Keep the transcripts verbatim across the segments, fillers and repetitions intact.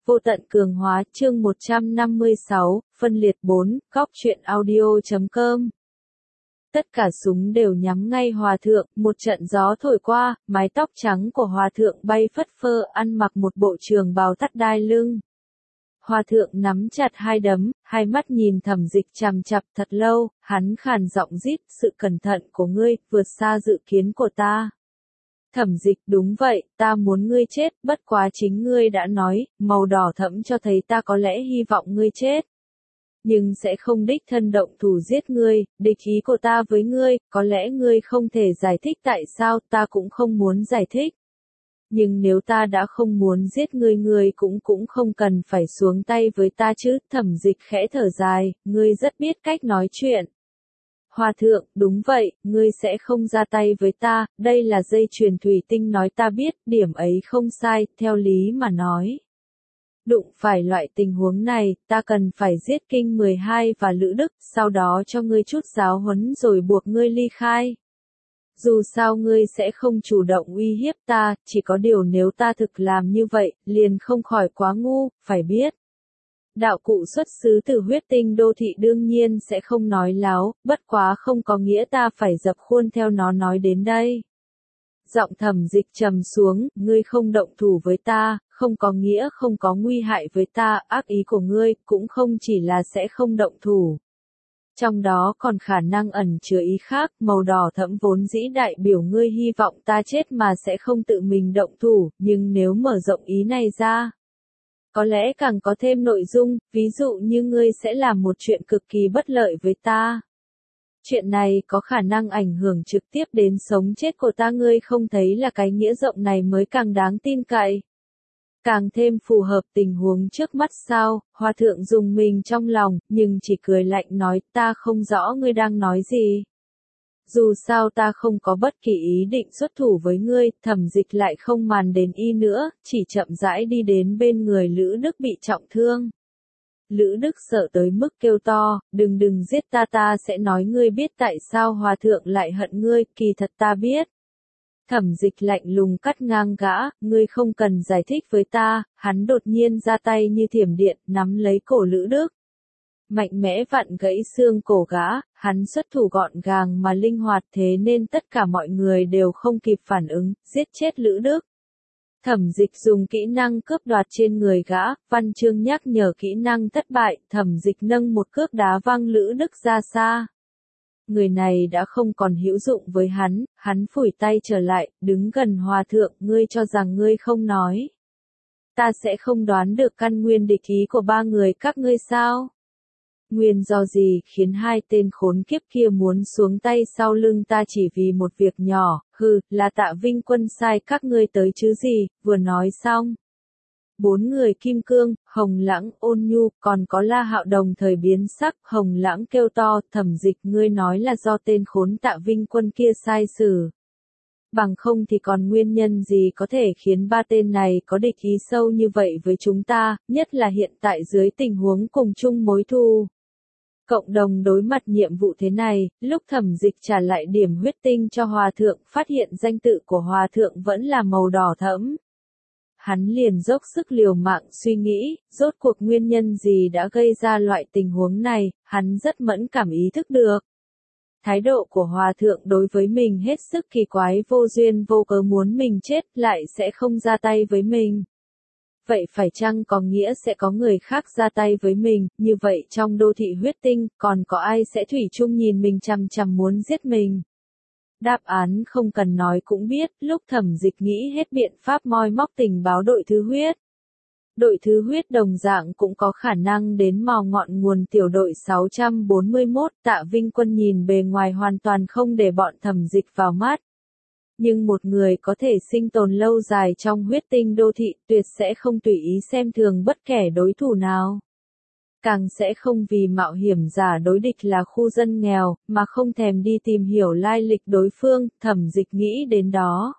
Vô tận cường hóa, chương một trăm năm mươi sáu, phân liệt bốn, góc truyện audio chấm com. Tất cả súng đều nhắm ngay hòa thượng, một trận gió thổi qua, mái tóc trắng của hòa thượng bay phất phơ, ăn mặc một bộ trường bào thắt đai lưng. Hòa thượng nắm chặt hai đấm, hai mắt nhìn Thẩm Dịch chằm chằm thật lâu, hắn khàn giọng rít, sự cẩn thận của ngươi, vượt xa dự kiến của ta. Thẩm Dịch, đúng vậy, ta muốn ngươi chết, bất quá chính ngươi đã nói, màu đỏ thẫm cho thấy ta có lẽ hy vọng ngươi chết. Nhưng sẽ không đích thân động thủ giết ngươi, địch ý của ta với ngươi, có lẽ ngươi không thể giải thích tại sao, ta cũng không muốn giải thích. Nhưng nếu ta đã không muốn giết ngươi ngươi cũng cũng không cần phải xuống tay với ta chứ, Thẩm Dịch khẽ thở dài, ngươi rất biết cách nói chuyện. Hòa thượng, đúng vậy, ngươi sẽ không ra tay với ta, đây là dây chuyền thủy tinh nói ta biết, điểm ấy không sai, theo lý mà nói. Đụng phải loại tình huống này, ta cần phải giết Kinh mười hai và Lữ Đức, sau đó cho ngươi chút giáo huấn rồi buộc ngươi ly khai. Dù sao ngươi sẽ không chủ động uy hiếp ta, chỉ có điều nếu ta thực làm như vậy, liền không khỏi quá ngu, phải biết. Đạo cụ xuất xứ từ huyết tinh đô thị đương nhiên sẽ không nói láo, bất quá không có nghĩa ta phải dập khuôn theo nó nói đến đây. Giọng Thẩm Dịch trầm xuống, ngươi không động thủ với ta, không có nghĩa không có nguy hại với ta, ác ý của ngươi cũng không chỉ là sẽ không động thủ. Trong đó còn khả năng ẩn chứa ý khác, màu đỏ thẫm vốn dĩ đại biểu ngươi hy vọng ta chết mà sẽ không tự mình động thủ, nhưng nếu mở rộng ý này ra, có lẽ càng có thêm nội dung, ví dụ như ngươi sẽ làm một chuyện cực kỳ bất lợi với ta. Chuyện này có khả năng ảnh hưởng trực tiếp đến sống chết của ta, ngươi không thấy là cái nghĩa rộng này mới càng đáng tin cậy. Càng thêm phù hợp tình huống trước mắt sao, hòa thượng dùng mình trong lòng, nhưng chỉ cười lạnh nói, ta không rõ ngươi đang nói gì. Dù sao ta không có bất kỳ ý định xuất thủ với ngươi, Thẩm Dịch lại không màn đến y nữa, chỉ chậm rãi đi đến bên người Lữ Đức bị trọng thương. Lữ Đức sợ tới mức kêu to, đừng đừng giết ta, ta sẽ nói ngươi biết tại sao hòa thượng lại hận ngươi, kỳ thật ta biết. Thẩm Dịch lạnh lùng cắt ngang gã, ngươi không cần giải thích với ta, hắn đột nhiên ra tay như thiểm điện, nắm lấy cổ Lữ Đức. Mạnh mẽ vặn gãy xương cổ gã, hắn xuất thủ gọn gàng mà linh hoạt thế nên tất cả mọi người đều không kịp phản ứng, giết chết Lữ Đức. Thẩm Dịch dùng kỹ năng cướp đoạt trên người gã, văn chương nhắc nhở kỹ năng thất bại, Thẩm Dịch nâng một cước đá văng Lữ Đức ra xa. Người này đã không còn hữu dụng với hắn, hắn phủi tay trở lại, đứng gần hòa thượng, ngươi cho rằng ngươi không nói. Ta sẽ không đoán được căn nguyên địch ý của ba người các ngươi sao? Nguyên do gì khiến hai tên khốn kiếp kia muốn xuống tay sau lưng ta chỉ vì một việc nhỏ, hừ, là Tạ Vinh Quân sai các ngươi tới chứ gì, vừa nói xong. Bốn người kim cương, Hồng Lãng, Ôn Nhu, còn có La Hạo đồng thời biến sắc, Hồng Lãng kêu to, Thẩm Dịch ngươi nói là do tên khốn Tạ Vinh Quân kia sai xử. Bằng không thì còn nguyên nhân gì có thể khiến ba tên này có địch ý sâu như vậy với chúng ta, nhất là hiện tại dưới tình huống cùng chung mối thù. Cộng đồng đối mặt nhiệm vụ thế này, lúc Thẩm Dịch trả lại điểm huyết tinh cho hòa thượng, phát hiện danh tự của hòa thượng vẫn là màu đỏ thẫm. Hắn liền dốc sức liều mạng suy nghĩ, rốt cuộc nguyên nhân gì đã gây ra loại tình huống này, hắn rất mẫn cảm ý thức được. Thái độ của hòa thượng đối với mình hết sức kỳ quái, vô duyên vô cớ muốn mình chết lại sẽ không ra tay với mình. Vậy phải chăng có nghĩa sẽ có người khác ra tay với mình, như vậy trong đô thị huyết tinh, còn có ai sẽ thủy chung nhìn mình chằm chằm muốn giết mình? Đáp án không cần nói cũng biết, lúc Thẩm Dịch nghĩ hết biện pháp moi móc tình báo đội thứ huyết. Đội thứ huyết đồng dạng cũng có khả năng đến mò ngọn nguồn tiểu đội sáu trăm bốn mươi mốt, Tạ Vinh Quân nhìn bề ngoài hoàn toàn không để bọn Thẩm Dịch vào mắt. Nhưng một người có thể sinh tồn lâu dài trong huyết tinh đô thị tuyệt sẽ không tùy ý xem thường bất kể đối thủ nào. Càng sẽ không vì mạo hiểm giả đối địch là khu dân nghèo, mà không thèm đi tìm hiểu lai lịch đối phương, Thẩm Dịch nghĩ đến đó.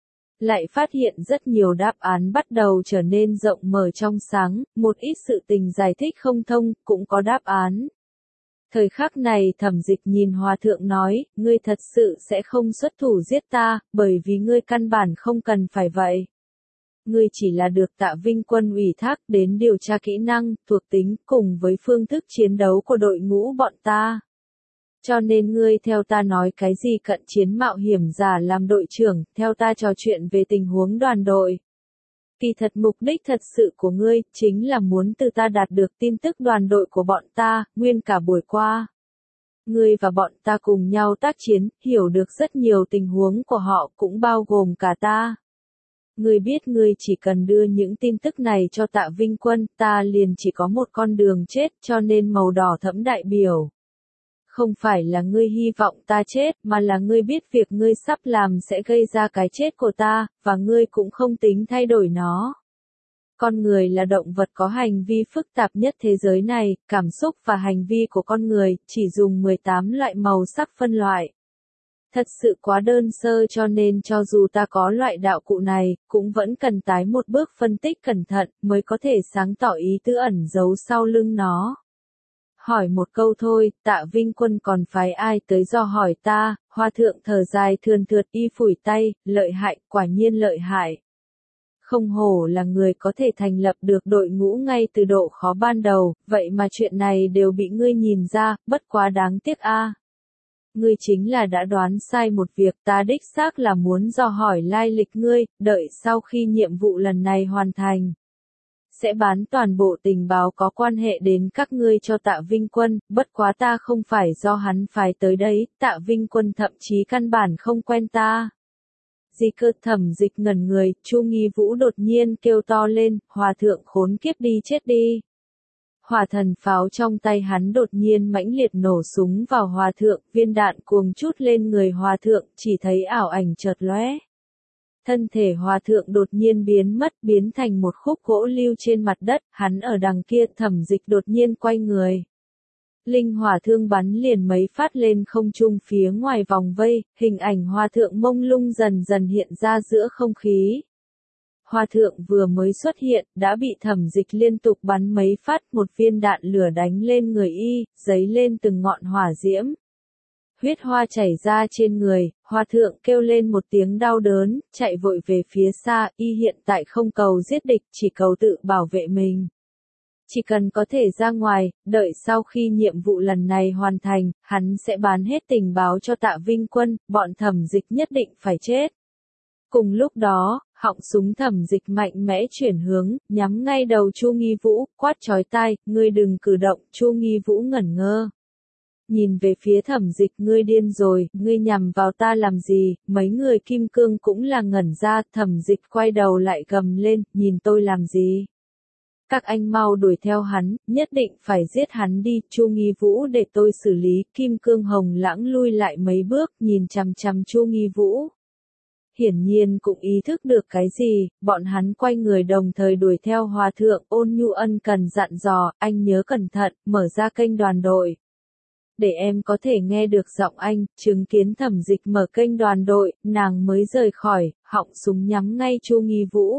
Lại phát hiện rất nhiều đáp án bắt đầu trở nên rộng mở trong sáng, một ít sự tình giải thích không thông, cũng có đáp án. Thời khắc này Thẩm Dịch nhìn hòa thượng nói, ngươi thật sự sẽ không xuất thủ giết ta, bởi vì ngươi căn bản không cần phải vậy. Ngươi chỉ là được Tạ Vinh Quân ủy thác đến điều tra kỹ năng, thuộc tính cùng với phương thức chiến đấu của đội ngũ bọn ta. Cho nên ngươi theo ta nói cái gì cận chiến mạo hiểm giả làm đội trưởng, theo ta trò chuyện về tình huống đoàn đội. Kỳ thật mục đích thật sự của ngươi, chính là muốn từ ta đạt được tin tức đoàn đội của bọn ta, nguyên cả buổi qua. Ngươi và bọn ta cùng nhau tác chiến, hiểu được rất nhiều tình huống của họ, cũng bao gồm cả ta. Ngươi biết ngươi chỉ cần đưa những tin tức này cho Tạ Vinh Quân, ta liền chỉ có một con đường chết, cho nên màu đỏ thẫm đại biểu. Không phải là ngươi hy vọng ta chết, mà là ngươi biết việc ngươi sắp làm sẽ gây ra cái chết của ta, và ngươi cũng không tính thay đổi nó. Con người là động vật có hành vi phức tạp nhất thế giới này, cảm xúc và hành vi của con người, chỉ dùng mười tám loại màu sắc phân loại. Thật sự quá đơn sơ cho nên cho dù ta có loại đạo cụ này, cũng vẫn cần tái một bước phân tích cẩn thận, mới có thể sáng tỏ ý tứ ẩn giấu sau lưng nó. Hỏi một câu thôi, Tạ Vinh Quân còn phái ai tới do hỏi ta, Hoa thượng thở dài thườn thượt y phủi tay, lợi hại, quả nhiên lợi hại. Không hổ là người có thể thành lập được đội ngũ ngay từ độ khó ban đầu, vậy mà chuyện này đều bị ngươi nhìn ra, bất quá đáng tiếc a. Ngươi chính là đã đoán sai một việc, ta đích xác là muốn dò hỏi lai lịch ngươi, đợi sau khi nhiệm vụ lần này hoàn thành. Sẽ bán toàn bộ tình báo có quan hệ đến các ngươi cho Tạ Vinh Quân, bất quá ta không phải do hắn phái tới đấy, Tạ Vinh Quân thậm chí căn bản không quen ta. Gì cơ Thẩm Dịch ngẩn người, Chu Nghi Vũ đột nhiên kêu to lên, Hòa thượng khốn kiếp đi chết đi. Hỏa thần pháo trong tay hắn đột nhiên mãnh liệt nổ súng vào Hòa thượng, viên đạn cuồng chút lên người Hòa thượng, chỉ thấy ảo ảnh chợt lóe. Thân thể Hòa thượng đột nhiên biến mất, biến thành một khúc gỗ lưu trên mặt đất, hắn ở đằng kia, Thẩm Dịch đột nhiên quay người. Linh hỏa thương bắn liền mấy phát lên không trung phía ngoài vòng vây, hình ảnh Hòa thượng mông lung dần dần hiện ra giữa không khí. Hòa thượng vừa mới xuất hiện, đã bị Thẩm Dịch liên tục bắn mấy phát, một viên đạn lửa đánh lên người y, giấy lên từng ngọn hỏa diễm. Huyết hoa chảy ra trên người, Hòa thượng kêu lên một tiếng đau đớn, chạy vội về phía xa, y hiện tại không cầu giết địch, chỉ cầu tự bảo vệ mình. Chỉ cần có thể ra ngoài, đợi sau khi nhiệm vụ lần này hoàn thành, hắn sẽ bán hết tình báo cho Tạ Vinh Quân, bọn Thẩm Dịch nhất định phải chết. Cùng lúc đó, họng súng Thẩm Dịch mạnh mẽ chuyển hướng, nhắm ngay đầu Chu Nghi Vũ, quát chói tai, ngươi đừng cử động, Chu Nghi Vũ ngẩn ngơ. Nhìn về phía Thẩm Dịch, ngươi điên rồi, ngươi nhằm vào ta làm gì, mấy người kim cương cũng là ngẩn ra, Thẩm Dịch quay đầu lại gầm lên, nhìn tôi làm gì. Các anh mau đuổi theo hắn, nhất định phải giết hắn đi, Chu Nghi Vũ để tôi xử lý, kim cương hồng lãng lui lại mấy bước, nhìn chằm chằm Chu Nghi Vũ. Hiển nhiên cũng ý thức được cái gì, bọn hắn quay người đồng thời đuổi theo Hòa thượng, Ôn Nhu ân cần dặn dò, anh nhớ cẩn thận, mở ra kênh đoàn đội. Để em có thể nghe được giọng anh, chứng kiến Thẩm Dịch mở kênh đoàn đội, nàng mới rời khỏi, họng súng nhắm ngay Chu Nghi Vũ.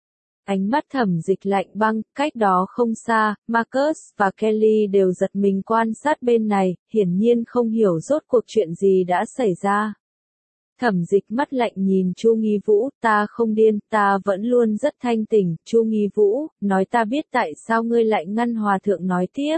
Ánh mắt Thẩm Dịch lạnh băng, cách đó không xa, Marcus và Kelly đều giật mình quan sát bên này, hiển nhiên không hiểu rốt cuộc chuyện gì đã xảy ra. Thẩm Dịch mắt lạnh nhìn Chu Nghi Vũ, ta không điên, ta vẫn luôn rất thanh tỉnh, Chu Nghi Vũ, nói ta biết tại sao ngươi lại ngăn Hòa thượng nói tiếp.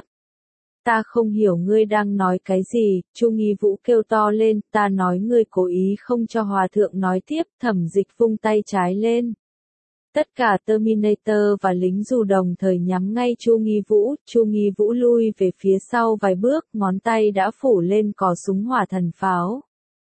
Ta không hiểu ngươi đang nói cái gì, Chu Nghi Vũ kêu to lên, ta nói ngươi cố ý không cho Hòa thượng nói tiếp, Thẩm Dịch vung tay trái lên. Tất cả Terminator và lính dù đồng thời nhắm ngay Chu Nghi Vũ, Chu Nghi Vũ lui về phía sau vài bước, ngón tay đã phủ lên cò súng hỏa thần pháo.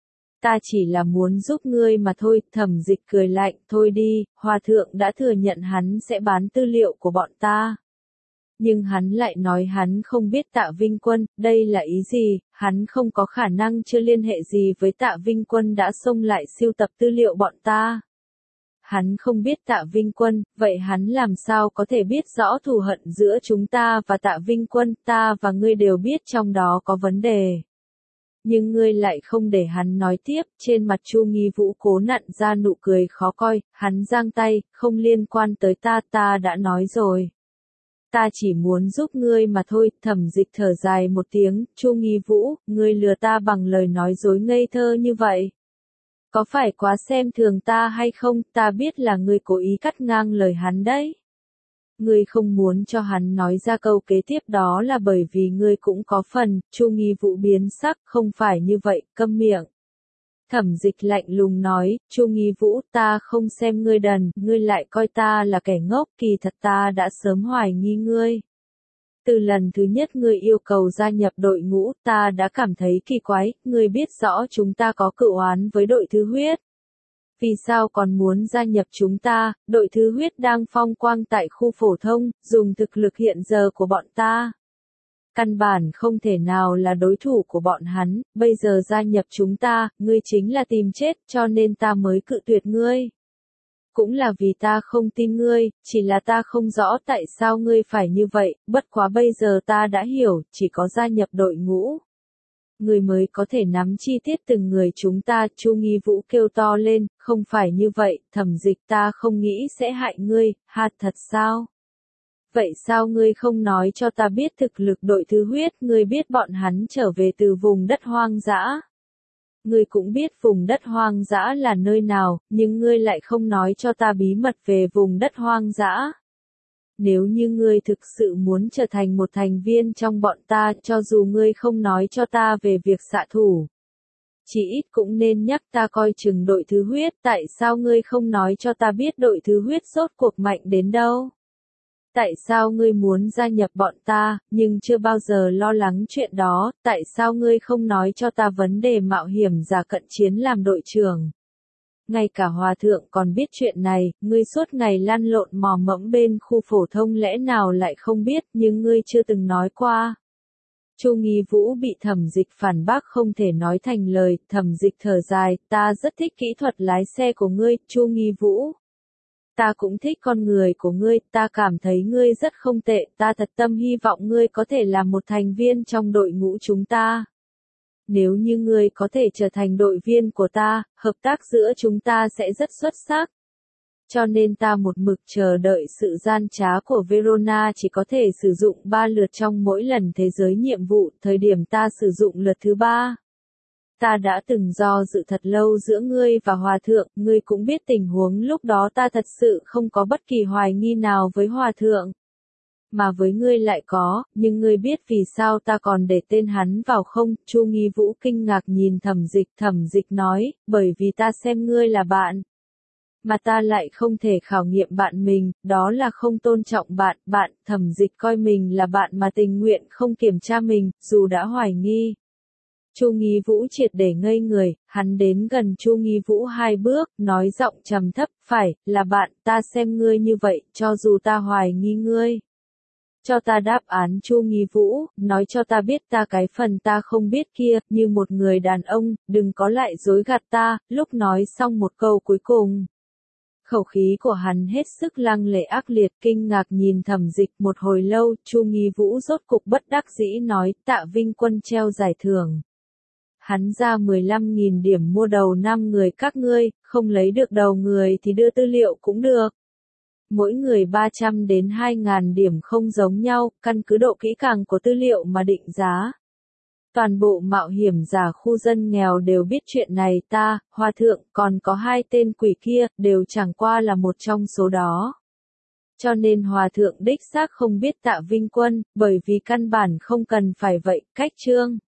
Ta chỉ là muốn giúp ngươi mà thôi, Thẩm Dịch cười lạnh, thôi đi, Hòa thượng đã thừa nhận hắn sẽ bán tư liệu của bọn ta. Nhưng hắn lại nói hắn không biết Tạ Vinh Quân, đây là ý gì, hắn không có khả năng chưa liên hệ gì với Tạ Vinh Quân đã xông lại siêu tập tư liệu bọn ta. Hắn không biết Tạ Vinh Quân, vậy hắn làm sao có thể biết rõ thù hận giữa chúng ta và Tạ Vinh Quân, ta và ngươi đều biết trong đó có vấn đề. Nhưng ngươi lại không để hắn nói tiếp, trên mặt Chu Nghi Vũ cố nặn ra nụ cười khó coi, hắn giang tay, không liên quan tới ta, ta đã nói rồi. Ta chỉ muốn giúp ngươi mà thôi, Thẩm Dịch thở dài một tiếng, Chu Nghi Vũ, ngươi lừa ta bằng lời nói dối ngây thơ như vậy. Có phải quá xem thường ta hay không, ta biết là ngươi cố ý cắt ngang lời hắn đấy. Ngươi không muốn cho hắn nói ra câu kế tiếp đó là bởi vì ngươi cũng có phần, Chu Nghi Vũ biến sắc, không phải như vậy, câm miệng. Thẩm Dịch lạnh lùng nói, Chu Nghi Vũ, ta không xem ngươi đần, ngươi lại coi ta là kẻ ngốc, kỳ thật ta đã sớm hoài nghi ngươi. Từ lần thứ nhất ngươi yêu cầu gia nhập đội ngũ, ta đã cảm thấy kỳ quái, ngươi biết rõ chúng ta có cựu oán với đội thứ huyết. Vì sao còn muốn gia nhập chúng ta, đội thứ huyết đang phong quang tại khu phổ thông, dùng thực lực hiện giờ của bọn ta. Căn bản không thể nào là đối thủ của bọn hắn, bây giờ gia nhập chúng ta, ngươi chính là tìm chết, cho nên ta mới cự tuyệt ngươi. Cũng là vì ta không tin ngươi, chỉ là ta không rõ tại sao ngươi phải như vậy, bất quá bây giờ ta đã hiểu, chỉ có gia nhập đội ngũ. Ngươi mới có thể nắm chi tiết từng người chúng ta, Chu Nghi Vũ kêu to lên, không phải như vậy, Thẩm Dịch ta không nghĩ sẽ hại ngươi, ha thật sao? Vậy sao ngươi không nói cho ta biết thực lực đội thứ huyết, ngươi biết bọn hắn trở về từ vùng đất hoang dã? Ngươi cũng biết vùng đất hoang dã là nơi nào, nhưng ngươi lại không nói cho ta bí mật về vùng đất hoang dã. Nếu như ngươi thực sự muốn trở thành một thành viên trong bọn ta, cho dù ngươi không nói cho ta về việc xạ thủ, chỉ ít cũng nên nhắc ta coi chừng đội thứ huyết, tại sao ngươi không nói cho ta biết đội thứ huyết rốt cuộc mạnh đến đâu? Tại sao ngươi muốn gia nhập bọn ta, nhưng chưa bao giờ lo lắng chuyện đó, tại sao ngươi không nói cho ta vấn đề mạo hiểm giả cận chiến làm đội trưởng? Ngay cả hòa thượng còn biết chuyện này, ngươi suốt ngày lăn lộn mò mẫm bên khu phổ thông lẽ nào lại không biết, nhưng ngươi chưa từng nói qua. Chu Nghi Vũ bị Thẩm Dịch phản bác không thể nói thành lời, Thẩm Dịch thở dài, ta rất thích kỹ thuật lái xe của ngươi, Chu Nghi Vũ. Ta cũng thích con người của ngươi, ta cảm thấy ngươi rất không tệ, ta thật tâm hy vọng ngươi có thể là một thành viên trong đội ngũ chúng ta. Nếu như ngươi có thể trở thành đội viên của ta, hợp tác giữa chúng ta sẽ rất xuất sắc. Cho nên ta một mực chờ đợi sự gian trá của Verona chỉ có thể sử dụng ba lượt trong mỗi lần thế giới nhiệm vụ, thời điểm ta sử dụng lượt thứ ba. Ta đã từng do dự thật lâu giữa ngươi và Hòa Thượng, ngươi cũng biết tình huống lúc đó ta thật sự không có bất kỳ hoài nghi nào với Hòa Thượng. Mà với ngươi lại có, nhưng ngươi biết vì sao ta còn để tên hắn vào không? Chu Nghi Vũ kinh ngạc nhìn Thẩm Dịch, Thẩm Dịch nói, bởi vì ta xem ngươi là bạn. Mà ta lại không thể khảo nghiệm bạn mình, đó là không tôn trọng bạn, bạn, Thẩm Dịch coi mình là bạn mà tình nguyện không kiểm tra mình, dù đã hoài nghi. Chu Nghi Vũ triệt để ngây người, hắn đến gần Chu Nghi Vũ hai bước, nói giọng trầm thấp, phải, là bạn, ta xem ngươi như vậy, cho dù ta hoài nghi ngươi. Cho ta đáp án Chu Nghi Vũ, nói cho ta biết ta cái phần ta không biết kia, như một người đàn ông, đừng có lại dối gạt ta, lúc nói xong một câu cuối cùng. Khẩu khí của hắn hết sức lăng lệ ác liệt, kinh ngạc nhìn Thẩm Dịch một hồi lâu, Chu Nghi Vũ rốt cục bất đắc dĩ nói, Tạ Vinh Quân treo giải thưởng. Hắn ra mười lăm nghìn điểm mua đầu năm người các ngươi, không lấy được đầu người thì đưa tư liệu cũng được. Mỗi người ba trăm đến hai nghìn điểm không giống nhau, căn cứ độ kỹ càng của tư liệu mà định giá. Toàn bộ mạo hiểm giả khu dân nghèo đều biết chuyện này, ta, Hòa Thượng, còn có hai tên quỷ kia, đều chẳng qua là một trong số đó. Cho nên Hòa Thượng đích xác không biết Tạ Vinh Quân, bởi vì căn bản không cần phải vậy, cách chương.